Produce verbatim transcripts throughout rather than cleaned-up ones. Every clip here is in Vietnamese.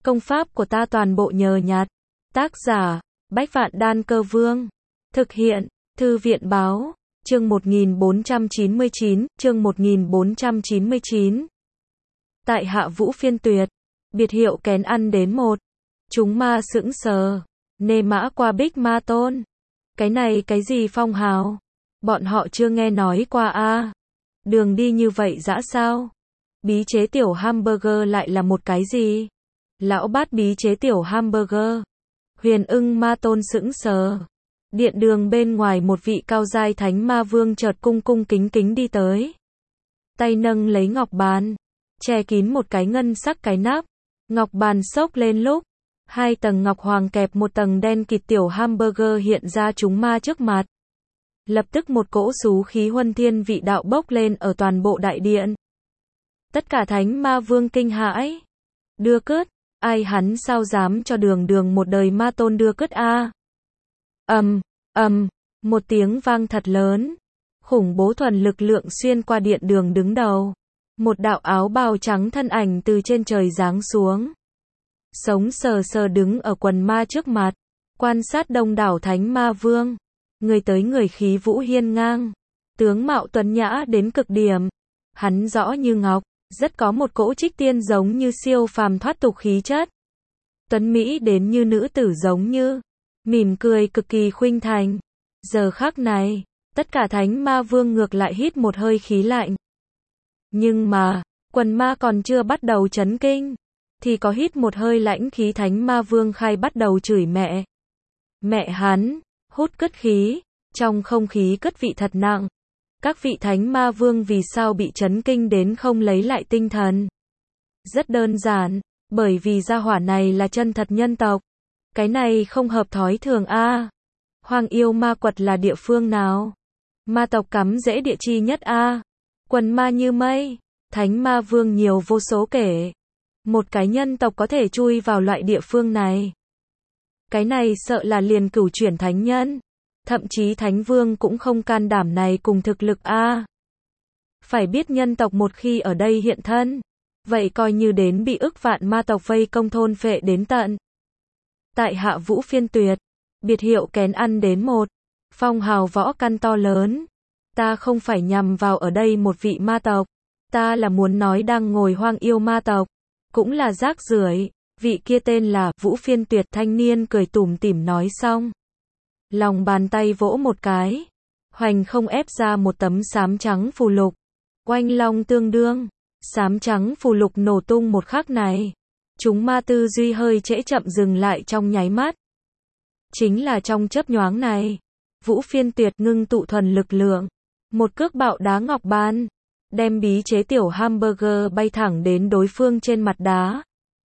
Công pháp của ta toàn bộ nhờ nhặt. Tác giả, Bách Vạn Đan Cơ Vương. Thực hiện, Thư viện Báo. Chương một nghìn bốn trăm chín mươi chín, chương một nghìn bốn trăm chín mươi chín. Tại Hạ Vũ Phiên Tuyệt, biệt hiệu kén ăn đến một. Chúng ma sững sờ, nê mã qua Bích Ma Tôn. Cái này cái gì phong hào? Bọn họ chưa nghe nói qua a. À. Đường đi như vậy dã sao? Bí chế tiểu hamburger lại là một cái gì? Lão bát bí chế tiểu hamburger. Huyền ưng ma tôn sững sờ. Điện đường bên ngoài một vị cao giai thánh ma vương chợt cung cung kính kính đi tới. Tay nâng lấy ngọc bàn, che kín một cái ngân sắc cái nắp. Ngọc bàn xốc lên lúc, hai tầng ngọc hoàng kẹp một tầng đen kịt tiểu hamburger hiện ra chúng ma trước mặt. Lập tức một cỗ xú khí huân thiên vị đạo bốc lên ở toàn bộ đại điện. Tất cả thánh ma vương kinh hãi. Đưa cướt, ai hắn sao dám cho đường đường một đời ma tôn đưa cướt a? Ầm, ầm, một tiếng vang thật lớn. Khủng bố thuần lực lượng xuyên qua điện đường đứng đầu. Một đạo áo bào trắng thân ảnh từ trên trời giáng xuống. Sống sờ sờ đứng ở quần ma trước mặt, quan sát đông đảo thánh ma vương. Người tới người khí vũ hiên ngang, tướng mạo tuấn nhã đến cực điểm. Hắn rõ như ngọc, rất có một cỗ trích tiên giống như siêu phàm thoát tục khí chất. Tuấn Mỹ đến như nữ tử giống như, mỉm cười cực kỳ khuynh thành. Giờ khắc này, tất cả thánh ma vương ngược lại hít một hơi khí lạnh. Nhưng mà, quần ma còn chưa bắt đầu chấn kinh, thì có hít một hơi lãnh khí thánh ma vương khai bắt đầu chửi mẹ. Mẹ hắn, hút cất khí, trong không khí cất vị thật nặng. Các vị thánh ma vương vì sao bị chấn kinh đến không lấy lại tinh thần? Rất đơn giản, bởi vì gia hỏa này là chân thật nhân tộc. Cái này không hợp thói thường a. À. Hoàng yêu ma quật là địa phương nào? Ma tộc cắm rễ địa chi nhất a. À. Quần ma như mây, thánh ma vương nhiều vô số kể. Một cái nhân tộc có thể chui vào loại địa phương này. Cái này sợ là liền cửu chuyển thánh nhân. Thậm chí thánh vương cũng không can đảm này cùng thực lực a. À. Phải biết nhân tộc một khi ở đây hiện thân, vậy coi như đến bị ức vạn ma tộc vây công thôn phệ đến tận. Tại Hạ Vũ Phiên Tuyệt, biệt hiệu kén ăn đến một, phong hào võ căn to lớn. Ta không phải nhằm vào ở đây một vị ma tộc, ta là muốn nói đang ngồi hoang yêu ma tộc, cũng là rác rưởi. Vị kia tên là Vũ Phiên Tuyệt thanh niên cười tủm tỉm nói xong. Lòng bàn tay vỗ một cái, hoành không ép ra một tấm xám trắng phù lục. Oanh long tương đương, xám trắng phù lục nổ tung một khắc này. Chúng ma tư duy hơi trễ chậm dừng lại trong nháy mắt. Chính là trong chớp nhoáng này, Vũ Phiên Tuyệt ngưng tụ thuần lực lượng. Một cước bạo đá ngọc ban, đem bí chế tiểu hamburger bay thẳng đến đối phương trên mặt đá.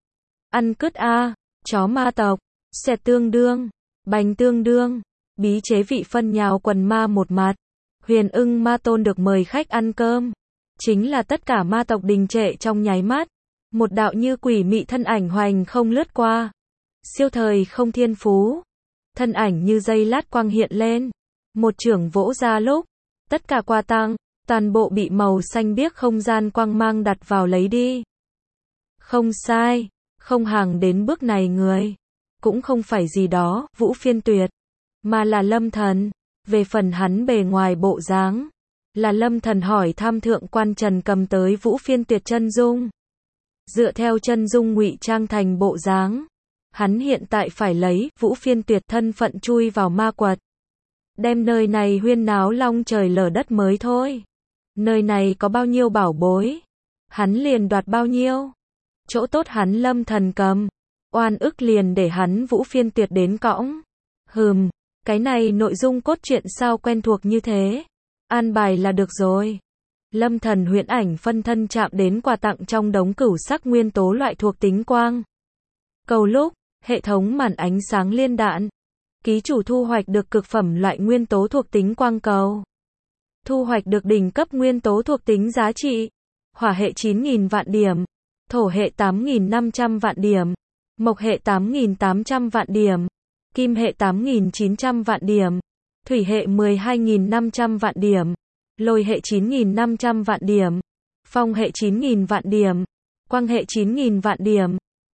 Ăn cứt a, chó ma tộc, xẹt tương đương, bành tương đương, bí chế vị phân nhào quần ma một mặt. Huyền ưng ma tôn được mời khách ăn cơm. Chính là tất cả ma tộc đình trệ trong nháy mắt. Một đạo như quỷ mị thân ảnh hoành không lướt qua. Siêu thời không thiên phú. Thân ảnh như dây lát quang hiện lên. Một chưởng vỗ ra lúc, tất cả quà tang, toàn bộ bị màu xanh biếc không gian quang mang đặt vào lấy đi. Không sai, không hàng đến bước này người. Cũng không phải gì đó, Vũ Phiên Tuyệt, mà là Lâm Thần. Về phần hắn bề ngoài bộ dáng, là Lâm Thần hỏi tham thượng quan Trần cầm tới Vũ Phiên Tuyệt chân dung. Dựa theo chân dung ngụy trang thành bộ dáng, hắn hiện tại phải lấy Vũ Phiên Tuyệt thân phận chui vào ma quật. Đem nơi này huyên náo long trời lở đất mới thôi. Nơi này có bao nhiêu bảo bối, hắn liền đoạt bao nhiêu. Chỗ tốt hắn Lâm Thần cầm, oan ức liền để hắn Vũ Phiên Tuyệt đến cõng. Hừm, cái này nội dung cốt truyện sao quen thuộc như thế. An bài là được rồi. Lâm Thần huyễn ảnh phân thân chạm đến quà tặng trong đống cửu sắc nguyên tố loại thuộc tính quang cầu lúc, hệ thống màn ánh sáng liên đạn. Ký chủ thu hoạch được cực phẩm loại nguyên tố thuộc tính quang cầu. Thu hoạch được đỉnh cấp nguyên tố thuộc tính giá trị. Hỏa hệ chín nghìn vạn điểm, thổ hệ tám nghìn năm trăm vạn điểm, mộc hệ tám nghìn tám trăm vạn điểm, kim hệ tám nghìn chín trăm vạn điểm, thủy hệ mười hai nghìn năm trăm vạn điểm, lôi hệ chín nghìn năm trăm vạn điểm, phong hệ chín nghìn vạn điểm, quang hệ chín nghìn vạn điểm.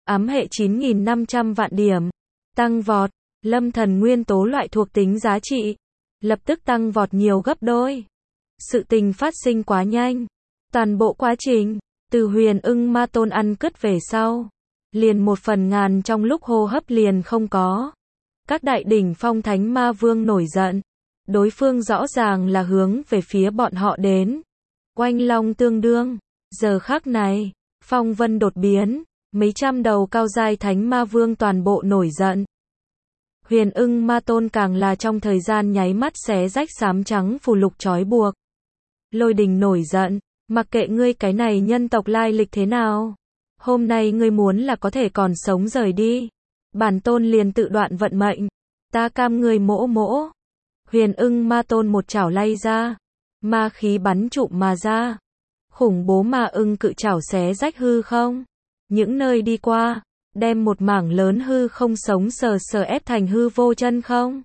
ám hệ chín nghìn năm trăm vạn điểm, tăng vọt, lâm thần nguyên tố loại thuộc tính giá trị, lập tức tăng vọt nhiều gấp đôi. Sự tình phát sinh quá nhanh, toàn bộ quá trình, từ Huyền Ưng Ma Tôn ăn cứt về sau, liền một phần ngàn trong lúc hô hấp liền không có. Các đại đỉnh phong thánh ma vương nổi giận, đối phương rõ ràng là hướng về phía bọn họ đến. Oanh long tương đương, giờ khắc này, phong vân đột biến, mấy trăm đầu cao giai thánh ma vương toàn bộ nổi giận. Huyền Ưng Ma Tôn càng là trong thời gian nháy mắt xé rách xám trắng phù lục trói buộc. Lôi Đình nổi giận, mặc kệ ngươi cái này nhân tộc lai lịch thế nào, hôm nay ngươi muốn là có thể còn sống rời đi, bản tôn liền tự đoạn vận mệnh, ta cam ngươi mỗ mỗ. Huyền Ưng Ma Tôn một chảo lay ra, ma khí bắn trụm mà ra, khủng bố ma ưng cự chảo xé rách hư không, những nơi đi qua, đem một mảng lớn hư không sống sờ sờ ép thành hư vô chân không.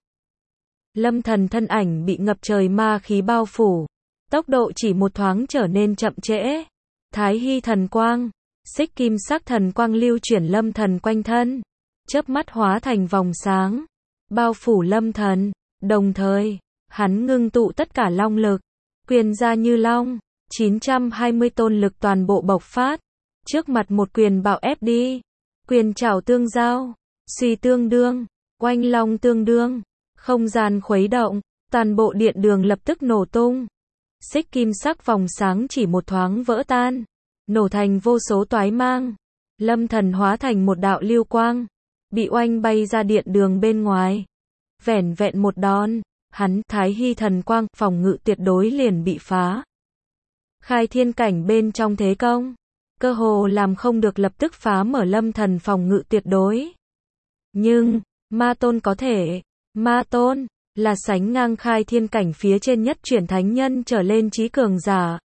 Lâm thần thân ảnh bị ngập trời ma khí bao phủ, tốc độ chỉ một thoáng trở nên chậm trễ. Thái Hy thần quang, xích kim sắc thần quang lưu chuyển lâm thần quanh thân, chớp mắt hóa thành vòng sáng, bao phủ lâm thần, đồng thời, hắn ngưng tụ tất cả long lực, quyền ra như long, chín trăm hai mươi tôn lực toàn bộ bộc phát, trước mặt một quyền bạo ép đi, quyền trảo tương giao, suy tương đương, oanh long tương đương, không gian khuấy động, toàn bộ điện đường lập tức nổ tung. Xích kim sắc vòng sáng chỉ một thoáng vỡ tan, nổ thành vô số toái mang. Lâm thần hóa thành một đạo lưu quang, bị oanh bay ra điện đường bên ngoài. Vẻn vẹn một đòn, hắn Thái Hy thần quang phòng ngự tuyệt đối liền bị phá. Khai thiên cảnh bên trong thế công, cơ hồ làm không được lập tức phá mở lâm thần phòng ngự tuyệt đối. Nhưng, Ma Tôn có thể, Ma Tôn là sánh ngang khai thiên cảnh phía trên nhất chuyển thánh nhân trở lên trí cường giả.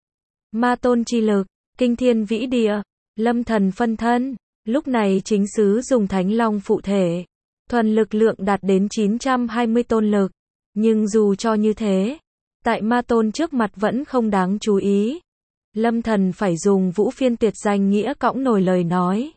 Ma Tôn chi lực, kinh thiên vĩ địa, lâm thần phân thân, lúc này chính sứ dùng thánh long phụ thể, thuần lực lượng đạt đến chín trăm hai mươi tôn lực, nhưng dù cho như thế, tại Ma Tôn trước mặt vẫn không đáng chú ý. Lâm thần phải dùng vũ phiên tuyệt danh nghĩa cõng nổi lời nói,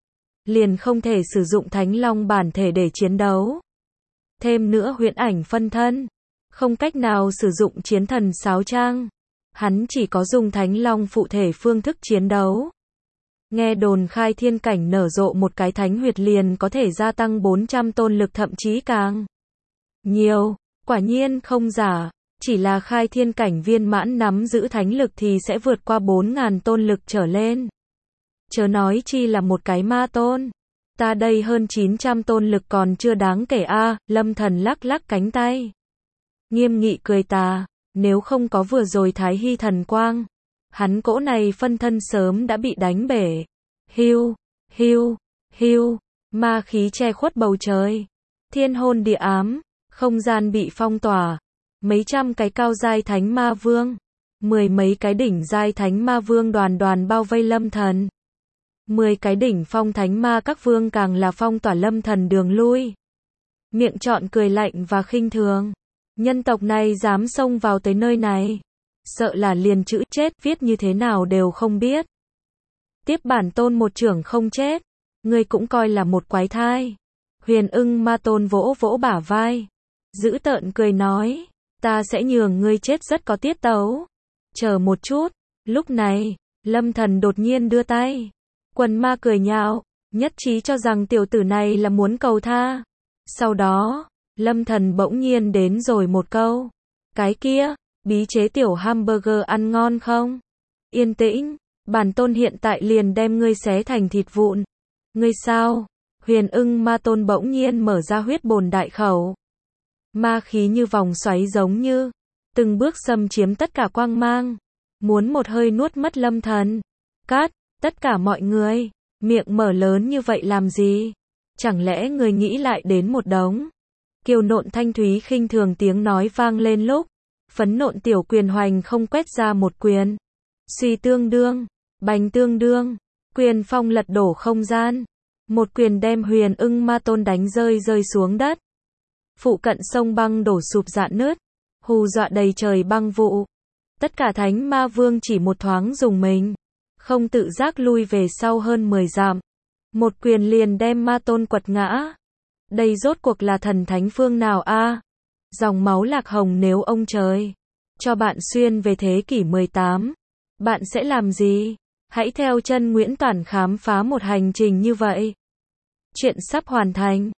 liền không thể sử dụng thánh long bản thể để chiến đấu. Thêm nữa huyễn ảnh phân thân, không cách nào sử dụng chiến thần sáo trang, hắn chỉ có dùng thánh long phụ thể phương thức chiến đấu. Nghe đồn khai thiên cảnh nở rộ một cái thánh huyệt liền có thể gia tăng bốn trăm tôn lực thậm chí càng nhiều, quả nhiên không giả, chỉ là khai thiên cảnh viên mãn nắm giữ thánh lực thì sẽ vượt qua bốn nghìn tôn lực trở lên. Chớ nói chi là một cái Ma Tôn. Ta đây hơn chín trăm tôn lực còn chưa đáng kể a. À, lâm thần lắc lắc cánh tay, nghiêm nghị cười tà, nếu không có vừa rồi Thái Hy thần quang, hắn cỗ này phân thân sớm đã bị đánh bể. Hiu, hiu, hiu, ma khí che khuất bầu trời, thiên hôn địa ám, không gian bị phong tỏa, mấy trăm cái cao giai thánh ma vương, mười mấy cái đỉnh giai thánh ma vương đoàn đoàn bao vây lâm thần. Mười cái đỉnh phong thánh ma các vương càng là phong tỏa lâm thần đường lui. Miệng trọn cười lạnh và khinh thường. Nhân tộc này dám xông vào tới nơi này, sợ là liền chữ chết viết như thế nào đều không biết. Tiếp bản tôn một trưởng không chết, ngươi cũng coi là một quái thai. Huyền Ưng Ma Tôn vỗ vỗ bả vai, dữ tợn cười nói, ta sẽ nhường ngươi chết rất có tiết tấu. Chờ một chút. Lúc này, lâm thần đột nhiên đưa tay. Quần ma cười nhạo, nhất trí cho rằng tiểu tử này là muốn cầu tha. Sau đó, lâm thần bỗng nhiên đến rồi một câu. Cái kia, bí chế tiểu hamburger ăn ngon không? Yên tĩnh, bản tôn hiện tại liền đem ngươi xé thành thịt vụn. Ngươi sao? Huyền Ưng Ma Tôn bỗng nhiên mở ra huyết bồn đại khẩu. Ma khí như vòng xoáy giống như, từng bước xâm chiếm tất cả quang mang. Muốn một hơi nuốt mất lâm thần. Cát! Tất cả mọi người, miệng mở lớn như vậy làm gì? Chẳng lẽ người nghĩ lại đến một đống? Kiều nộn thanh thúy khinh thường tiếng nói vang lên lúc, phấn nộn tiểu quyền hoành không quét ra một quyền. Suy tương đương, bành tương đương, quyền phong lật đổ không gian. Một quyền đem Huyền Ưng Ma Tôn đánh rơi rơi xuống đất. Phụ cận sông băng đổ sụp rạn nứt, hù dọa đầy trời băng vụ. Tất cả thánh ma vương chỉ một thoáng dùng mình, không tự giác lui về sau hơn mười dặm. Một quyền liền đem ma tôn quật ngã. Đây rốt cuộc là thần thánh phương nào a? Dòng máu lạc hồng nếu ông trời cho bạn xuyên về thế kỷ mười tám, bạn sẽ làm gì? Hãy theo chân Nguyễn Toản khám phá một hành trình như vậy. Chuyện sắp hoàn thành.